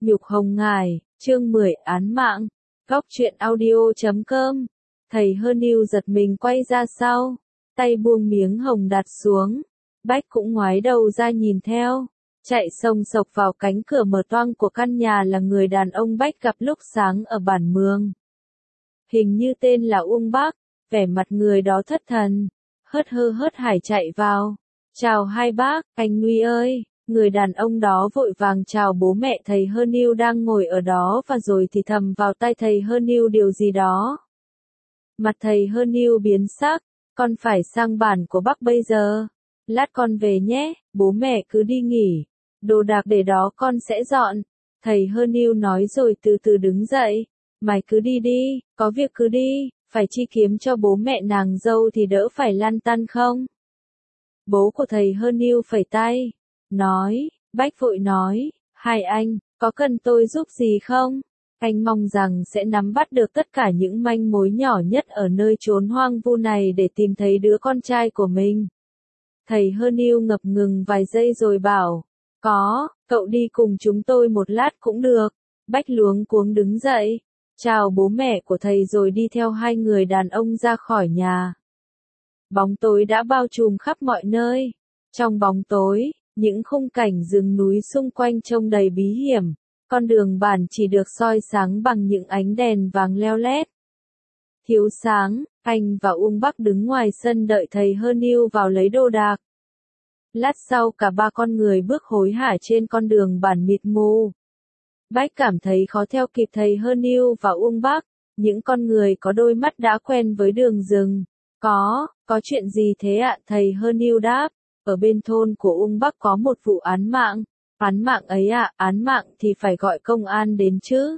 Nhục Hồng Ngài, chương 10 án mạng. Góc truyện audio.com. Thầy Hơn Yêu giật mình quay ra sau, tay buông miếng hồng đặt xuống. Bách cũng ngoái đầu ra nhìn theo, chạy xông xộc vào cánh cửa mở toang của căn nhà là người đàn ông Bách gặp lúc sáng ở bản Mường. Hình như tên là Uông Bác, vẻ mặt người đó thất thần, hớt hải chạy vào. Chào hai bác, anh Nuy ơi. Người đàn ông đó vội vàng chào bố mẹ thầy Hơn Yêu đang ngồi ở đó và rồi thì thầm vào tai thầy Hơn Yêu điều gì đó. Mặt thầy Hơn Yêu biến sắc, con phải sang bản của bác bây giờ. Lát con về nhé, bố mẹ cứ đi nghỉ. Đồ đạc để đó con sẽ dọn. Thầy Hơn Yêu nói rồi từ từ đứng dậy. Mày cứ đi đi, có việc cứ đi, phải chi kiếm cho bố mẹ nàng dâu thì đỡ phải lăn tăn không? Bố của thầy Hơn Yêu phẩy tay. Nói, Bách vội nói, hai anh, có cần tôi giúp gì không? Anh mong rằng sẽ nắm bắt được tất cả những manh mối nhỏ nhất ở nơi chốn hoang vu này để tìm thấy đứa con trai của mình. Thầy Hơn Yêu ngập ngừng vài giây rồi bảo, có, cậu đi cùng chúng tôi một lát cũng được. Bách luống cuống đứng dậy, chào bố mẹ của thầy rồi đi theo hai người đàn ông ra khỏi nhà. Bóng tối đã bao trùm khắp mọi nơi. Trong bóng tối, những khung cảnh rừng núi xung quanh trông đầy bí hiểm, con đường bản chỉ được soi sáng bằng những ánh đèn vàng leo lét. Thiếu sáng, anh và Uông Bắc đứng ngoài sân đợi thầy Hơn Yêu vào lấy đồ đạc. Lát sau cả ba con người bước hối hả trên con đường bản mịt mù. Bách cảm thấy khó theo kịp thầy Hơn Yêu và Uông Bắc, những con người có đôi mắt đã quen với đường rừng. Có chuyện gì thế ạ? Thầy Hơn Yêu đáp. Ở bên thôn của Uông Bắc có một vụ án mạng. Án mạng ấy ạ, án mạng thì phải gọi công an đến chứ.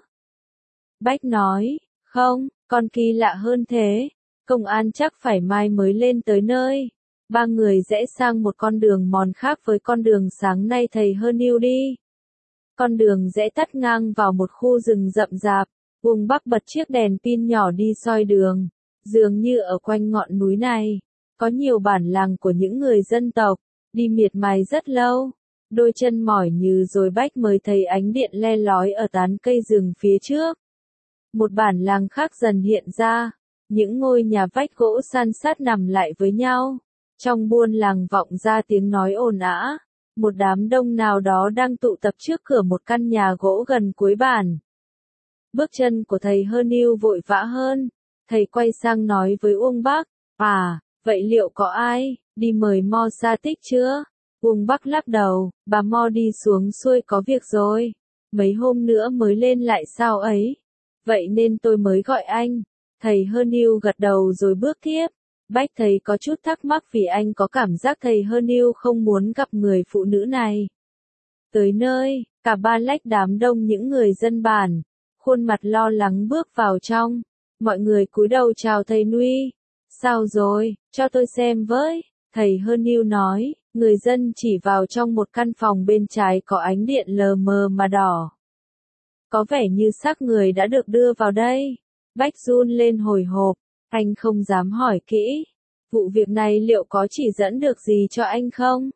Bách nói, không, con kỳ lạ hơn thế. Công an chắc phải mai mới lên tới nơi. Ba người rẽ sang một con đường mòn khác với con đường sáng nay thầy Hơn Yêu đi. Con đường rẽ tắt ngang vào một khu rừng rậm rạp. Uông Bắc bật chiếc đèn pin nhỏ đi soi đường. Dường như ở quanh ngọn núi này, có nhiều bản làng của những người dân tộc, đi miệt mài rất lâu. Đôi chân mỏi nhừ rồi Bách mới thấy ánh điện le lói ở tán cây rừng phía trước. Một bản làng khác dần hiện ra, những ngôi nhà vách gỗ san sát nằm lại với nhau. Trong buôn làng vọng ra tiếng nói ồn ào, một đám đông nào đó đang tụ tập trước cửa một căn nhà gỗ gần cuối bản. Bước chân của thầy Hơn Yêu vội vã hơn, thầy quay sang nói với Uông Bắc, vậy liệu có ai đi mời Mo Sa Tích chưa? Uông Bắc lắc đầu, bà Mo đi xuống xuôi có việc rồi, mấy hôm nữa mới lên lại sao ấy, vậy nên tôi mới gọi anh. Thầy Hơn Yêu gật đầu rồi bước tiếp. Bách thấy có chút thắc mắc vì anh có cảm giác thầy Hơn Yêu không muốn gặp người phụ nữ này. Tới nơi, cả ba lách đám đông những người dân bản, khuôn mặt lo lắng bước vào trong. Mọi người cúi đầu chào thầy Nuy. Sao rồi, cho tôi xem với. Thầy Hơn Yêu nói, người dân chỉ vào trong một căn phòng bên trái có ánh điện lờ mờ mà đỏ. Có vẻ như xác người đã được đưa vào đây. Bách run lên hồi hộp, anh không dám hỏi kỹ. Vụ việc này liệu có chỉ dẫn được gì cho anh không?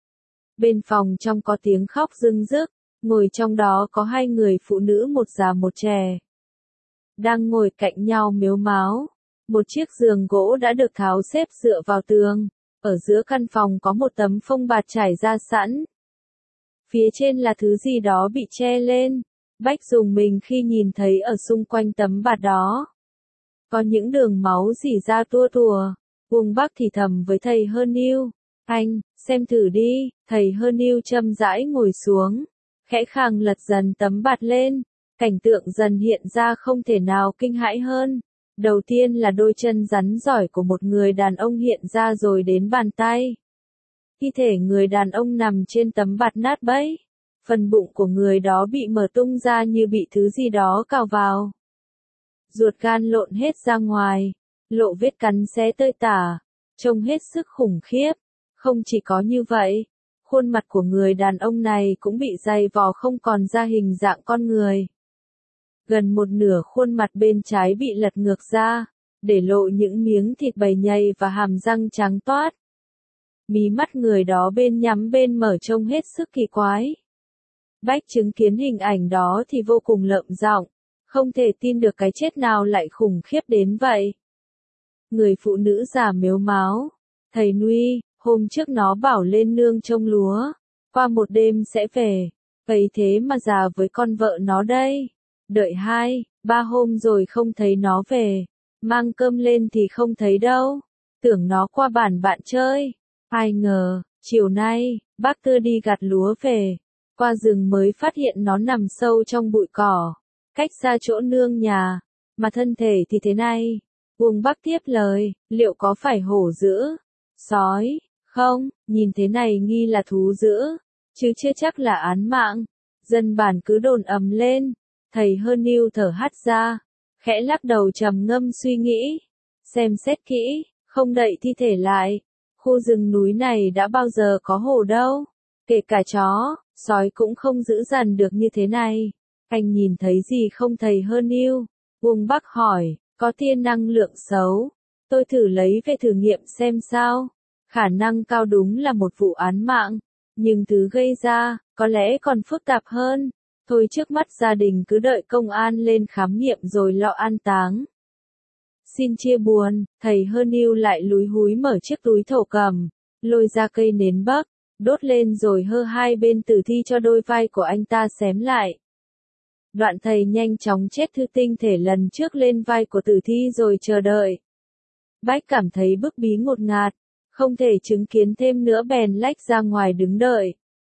Bên phòng trong có tiếng khóc rưng rức, ngồi trong đó có hai người phụ nữ một già một trẻ. Đang ngồi cạnh nhau mếu máo. Một chiếc giường gỗ đã được tháo xếp dựa vào tường. Ở giữa căn phòng có một tấm phông bạt trải ra sẵn. Phía trên là thứ gì đó bị che lên. Bách rùng mình khi nhìn thấy ở xung quanh tấm bạt đó có những đường máu rỉ ra tua tùa. Uông Bắc thì thầm với thầy Hơn Yêu, anh, xem thử đi. Thầy Hơn Yêu chậm rãi ngồi xuống, khẽ khàng lật dần tấm bạt lên. Cảnh tượng dần hiện ra không thể nào kinh hãi hơn. Đầu tiên là đôi chân rắn giỏi của một người đàn ông hiện ra rồi đến bàn tay. Thi thể người đàn ông nằm trên tấm bạt nát bấy. Phần bụng của người đó bị mở tung ra như bị thứ gì đó cào vào. Ruột gan lộn hết ra ngoài, lộ vết cắn xé tơi tả, trông hết sức khủng khiếp. Không chỉ có như vậy, khuôn mặt của người đàn ông này cũng bị dày vò không còn ra hình dạng con người. Gần một nửa khuôn mặt bên trái bị lật ngược ra, để lộ những miếng thịt bầy nhầy và hàm răng trắng toát. Mí mắt người đó bên nhắm bên mở trông hết sức kỳ quái. Bách chứng kiến hình ảnh đó thì vô cùng lợm giọng, không thể tin được cái chết nào lại khủng khiếp đến vậy. Người phụ nữ già mếu máo, thầy Nuy, hôm trước nó bảo lên nương trông lúa, qua một đêm sẽ về, vậy thế mà già với con vợ nó đây. Đợi 2, 3 hôm rồi không thấy nó về, mang cơm lên thì không thấy đâu, tưởng nó qua bản bạn chơi. Ai ngờ, chiều nay, bác Tư đi gặt lúa về, qua rừng mới phát hiện nó nằm sâu trong bụi cỏ, cách xa chỗ nương nhà, mà thân thể thì thế này. Uông Bắc tiếp lời, liệu có phải hổ dữ, sói, không, nhìn thế này nghi là thú dữ, chứ chưa chắc là án mạng. Dân bản cứ đồn ầm lên, thầy Hơn Nưu thở hắt ra, khẽ lắc đầu trầm ngâm suy nghĩ, xem xét kỹ, không đậy thi thể lại. Khu rừng núi này đã bao giờ có hổ đâu, kể cả chó, sói cũng không dữ dằn được như thế này. Anh nhìn thấy gì không thầy Hơn Nưu? Uông Bắc hỏi, có tia năng lượng xấu, tôi thử lấy về thử nghiệm xem sao. Khả năng cao đúng là một vụ án mạng, nhưng thứ gây ra, có lẽ còn phức tạp hơn. Thôi trước mắt gia đình cứ đợi công an lên khám nghiệm rồi lo an táng. Xin chia buồn, thầy Hơn Nưu lại lúi húi mở chiếc túi thổ cầm, lôi ra cây nến bắc, đốt lên rồi hơ hai bên tử thi cho đôi vai của anh ta xém lại. Đoạn thầy nhanh chóng chết thư tinh thể lần trước lên vai của tử thi rồi chờ đợi. Bách cảm thấy bức bí ngột ngạt, không thể chứng kiến thêm nữa bèn lách ra ngoài đứng đợi.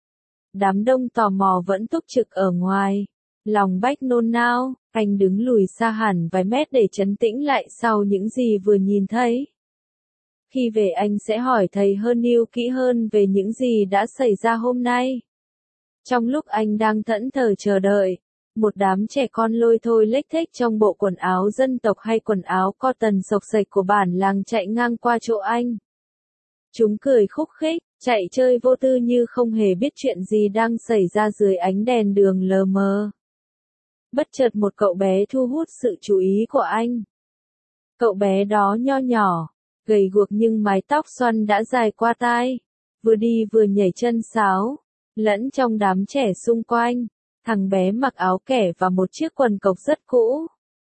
Đám đông tò mò vẫn túc trực ở ngoài. Lòng Bách nôn nao, anh đứng lùi xa hẳn vài mét để trấn tĩnh lại sau những gì vừa nhìn thấy. Khi về anh sẽ hỏi thầy Hơn Nưu kỹ hơn về những gì đã xảy ra hôm nay. Trong lúc anh đang thẫn thờ chờ đợi, một đám trẻ con lôi thôi lếch thếch trong bộ quần áo dân tộc hay quần áo cotton xộc xệch của bản làng chạy ngang qua chỗ anh. Chúng cười khúc khích, chạy chơi vô tư như không hề biết chuyện gì đang xảy ra dưới ánh đèn đường lờ mờ. Bất chợt một cậu bé thu hút sự chú ý của anh. Cậu bé đó nho nhỏ, gầy guộc nhưng mái tóc xoăn đã dài qua tai, vừa đi vừa nhảy chân sáo, lẫn trong đám trẻ xung quanh. Thằng bé mặc áo kẻ và một chiếc quần cộc rất cũ.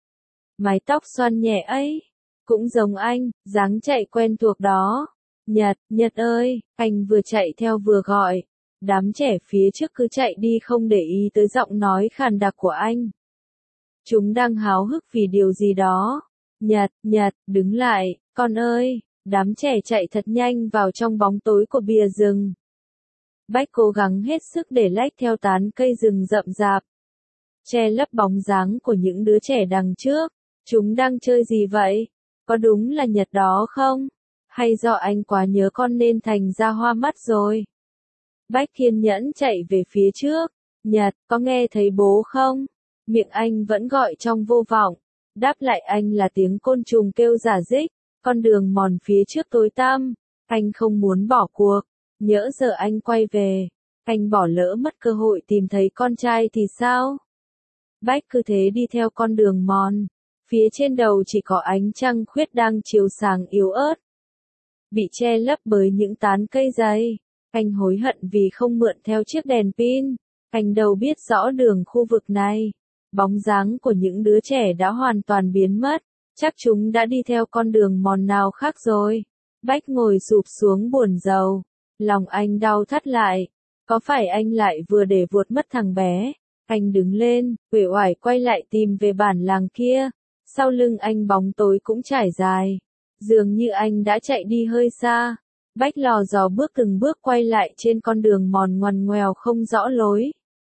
Mái tóc xoăn nhẹ ấy, cũng giống anh, dáng chạy quen thuộc đó. Nhật, Nhật ơi, anh vừa chạy theo vừa gọi. Đám trẻ phía trước cứ chạy đi không để ý tới giọng nói khàn đặc của anh. Chúng đang háo hức vì điều gì đó. Nhật, Nhật, đứng lại, con ơi. Đám trẻ chạy thật nhanh vào trong bóng tối của bìa rừng. Bách cố gắng hết sức để lách theo tán cây rừng rậm rạp, che lấp bóng dáng của những đứa trẻ đằng trước. Chúng đang chơi gì vậy? Có đúng là Nhật đó không? Hay do anh quá nhớ con nên thành ra hoa mắt rồi? Bách kiên nhẫn chạy về phía trước. Nhật, có nghe thấy bố không? Miệng anh vẫn gọi trong vô vọng. Đáp lại anh là tiếng côn trùng kêu rả rích. Con đường mòn phía trước tối tăm. Anh không muốn bỏ cuộc. Nhỡ giờ anh quay về, anh bỏ lỡ mất cơ hội tìm thấy con trai thì sao? Bách cứ thế đi theo con đường mòn. Phía trên đầu chỉ có ánh trăng khuyết đang chiếu sáng yếu ớt, bị che lấp bởi những tán cây dày. Anh hối hận vì không mượn theo chiếc đèn pin. Anh đâu biết rõ đường khu vực này. Bóng dáng của những đứa trẻ đã hoàn toàn biến mất. Chắc chúng đã đi theo con đường mòn nào khác rồi. Bách ngồi sụp xuống buồn rầu. Lòng anh đau thắt lại. Có phải anh lại vừa để vuột mất thằng bé? Anh đứng lên, uể oải quay lại tìm về bản làng kia. Sau lưng anh bóng tối cũng trải dài. Dường như anh đã chạy đi hơi xa. Bách lò dò bước từng bước quay lại trên con đường mòn ngoằn ngoèo không rõ lối.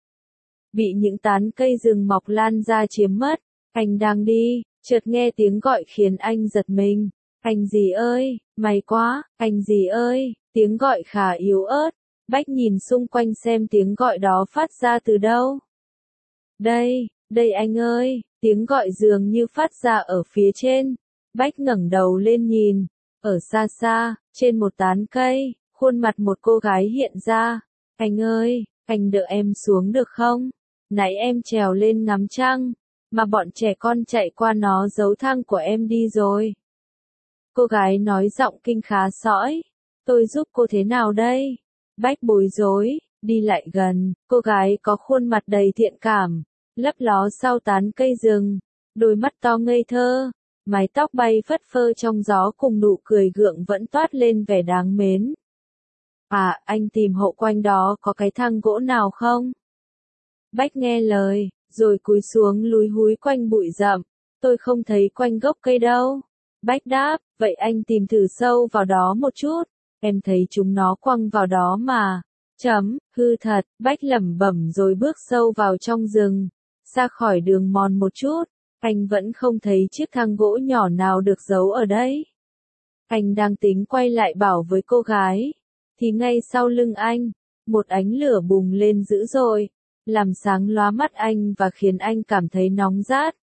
Bị những tán cây rừng mọc lan ra chiếm mất. Anh đang đi, chợt nghe tiếng gọi khiến anh giật mình. Anh gì ơi, may quá, anh gì ơi, tiếng gọi khá yếu ớt. Bách nhìn xung quanh xem tiếng gọi đó phát ra từ đâu. Đây anh ơi, tiếng gọi dường như phát ra ở phía trên. Bách ngẩng đầu lên nhìn, ở xa xa, trên một tán cây, khuôn mặt một cô gái hiện ra. Anh ơi, anh đỡ em xuống được không? Nãy em trèo lên ngắm trăng, mà bọn trẻ con chạy qua nó giấu thang của em đi rồi. Cô gái nói giọng kinh khá sõi. Tôi giúp cô thế nào đây? Bách bối rối, đi lại gần, cô gái có khuôn mặt đầy thiện cảm, lấp ló sau tán cây rừng, đôi mắt to ngây thơ, mái tóc bay phất phơ trong gió cùng nụ cười gượng vẫn toát lên vẻ đáng mến. À, anh tìm hộ quanh đó có cái thang gỗ nào không? Bách nghe lời, rồi cúi xuống lúi húi quanh bụi rậm, tôi không thấy quanh gốc cây đâu. Bách đáp, vậy anh tìm thử sâu vào đó một chút, em thấy chúng nó quăng vào đó mà. Hư thật, Bách lẩm bẩm rồi bước sâu vào trong rừng, ra khỏi đường mòn một chút, anh vẫn không thấy chiếc thang gỗ nhỏ nào được giấu ở đấy. Anh đang tính quay lại bảo với cô gái, thì ngay sau lưng anh, một ánh lửa bùng lên dữ dội, làm sáng lóa mắt anh và khiến anh cảm thấy nóng rát.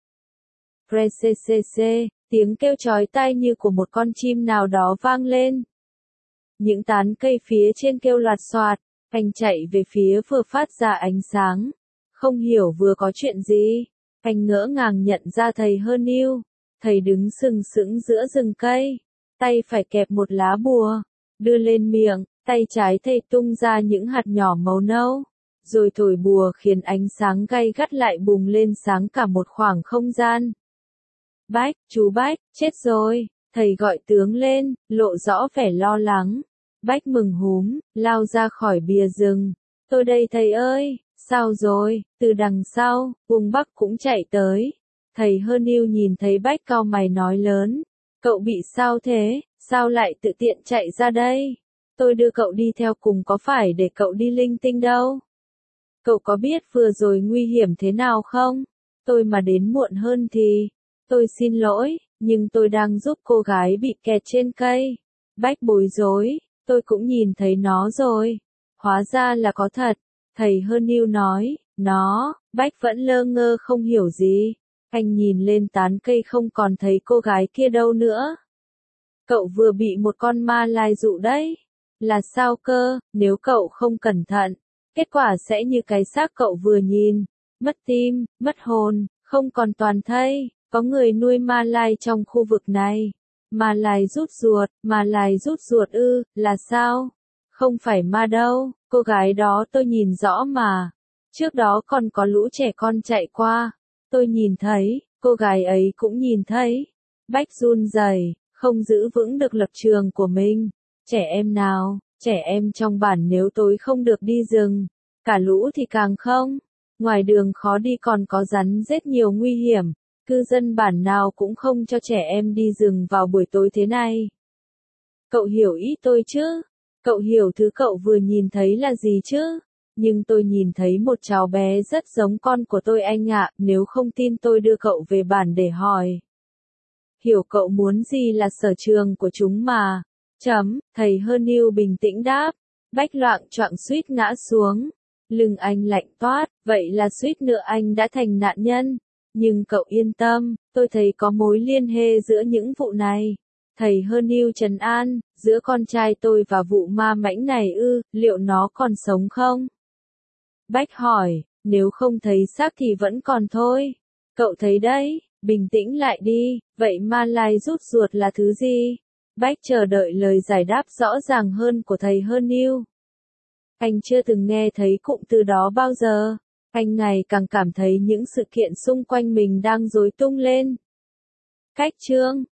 Prccc, tiếng kêu chói tai như của một con chim nào đó vang lên. Những tán cây phía trên kêu loạt soạt, anh chạy về phía vừa phát ra ánh sáng. Không hiểu vừa có chuyện gì, anh ngỡ ngàng nhận ra thầy Hơ-niu. Thầy đứng sừng sững giữa rừng cây, tay phải kẹp một lá bùa, đưa lên miệng, tay trái thầy tung ra những hạt nhỏ màu nâu, rồi thổi bùa khiến ánh sáng gay gắt lại bùng lên sáng cả một khoảng không gian. Bách, chú Bách, chết rồi, thầy gọi tướng lên, lộ rõ vẻ lo lắng. Bách mừng húm, lao ra khỏi bìa rừng. Tôi đây thầy ơi, sao rồi? Từ đằng sau, Ung Bắc cũng chạy tới. Thầy Hơ-niu nhìn thấy Bách cau mày nói lớn. Cậu bị sao thế? Sao lại tự tiện chạy ra đây? Tôi đưa cậu đi theo cùng có phải để cậu đi linh tinh đâu? Cậu có biết vừa rồi nguy hiểm thế nào không? Tôi mà đến muộn hơn thì... Tôi xin lỗi, nhưng tôi đang giúp cô gái bị kẹt trên cây. Bách bối rối, tôi cũng nhìn thấy nó rồi. Hóa ra là có thật. Thầy Hơ-niu nói, nó, Bách vẫn lơ ngơ không hiểu gì. Anh nhìn lên tán cây không còn thấy cô gái kia đâu nữa. Cậu vừa bị một con ma lai dụ đấy. Là sao cơ, nếu cậu không cẩn thận, kết quả sẽ như cái xác cậu vừa nhìn. Mất tim, mất hồn, không còn toàn thây. Có người nuôi ma lai trong khu vực này. Ma lai rút ruột ư, là sao? Không phải ma đâu, cô gái đó tôi nhìn rõ mà. Trước đó còn có lũ trẻ con chạy qua. Tôi nhìn thấy, cô gái ấy cũng nhìn thấy. Bách run rẩy, không giữ vững được lập trường của mình. Trẻ em nào, trẻ em trong bản nếu tối không được đi rừng. Cả lũ thì càng không. Ngoài đường khó đi còn có rắn rết nhiều nguy hiểm. Cư dân bản nào cũng không cho trẻ em đi rừng vào buổi tối thế này. Cậu hiểu ý tôi chứ? Cậu hiểu thứ cậu vừa nhìn thấy là gì chứ? Nhưng tôi nhìn thấy một cháu bé rất giống con của tôi anh ạ, nếu không tin tôi đưa cậu về bản để hỏi. Hiểu cậu muốn gì là sở trường của chúng mà. Thầy Hơ-niu bình tĩnh đáp. Bách loạng choạng suýt ngã xuống. Lưng anh lạnh toát, vậy là suýt nữa anh đã thành nạn nhân. Nhưng cậu yên tâm, tôi thấy có mối liên hệ giữa những vụ này. Thầy Hơ-niu trấn an, giữa con trai tôi và vụ ma mãnh này ư, liệu nó còn sống không? Bách hỏi, nếu không thấy xác thì vẫn còn thôi. Cậu thấy đấy, bình tĩnh lại đi, vậy ma lai rút ruột là thứ gì? Bách chờ đợi lời giải đáp rõ ràng hơn của thầy Hơ-niu. Anh chưa từng nghe thấy cụm từ đó bao giờ. Anh ngày càng cảm thấy những sự kiện xung quanh mình đang rối tung lên. Cách chương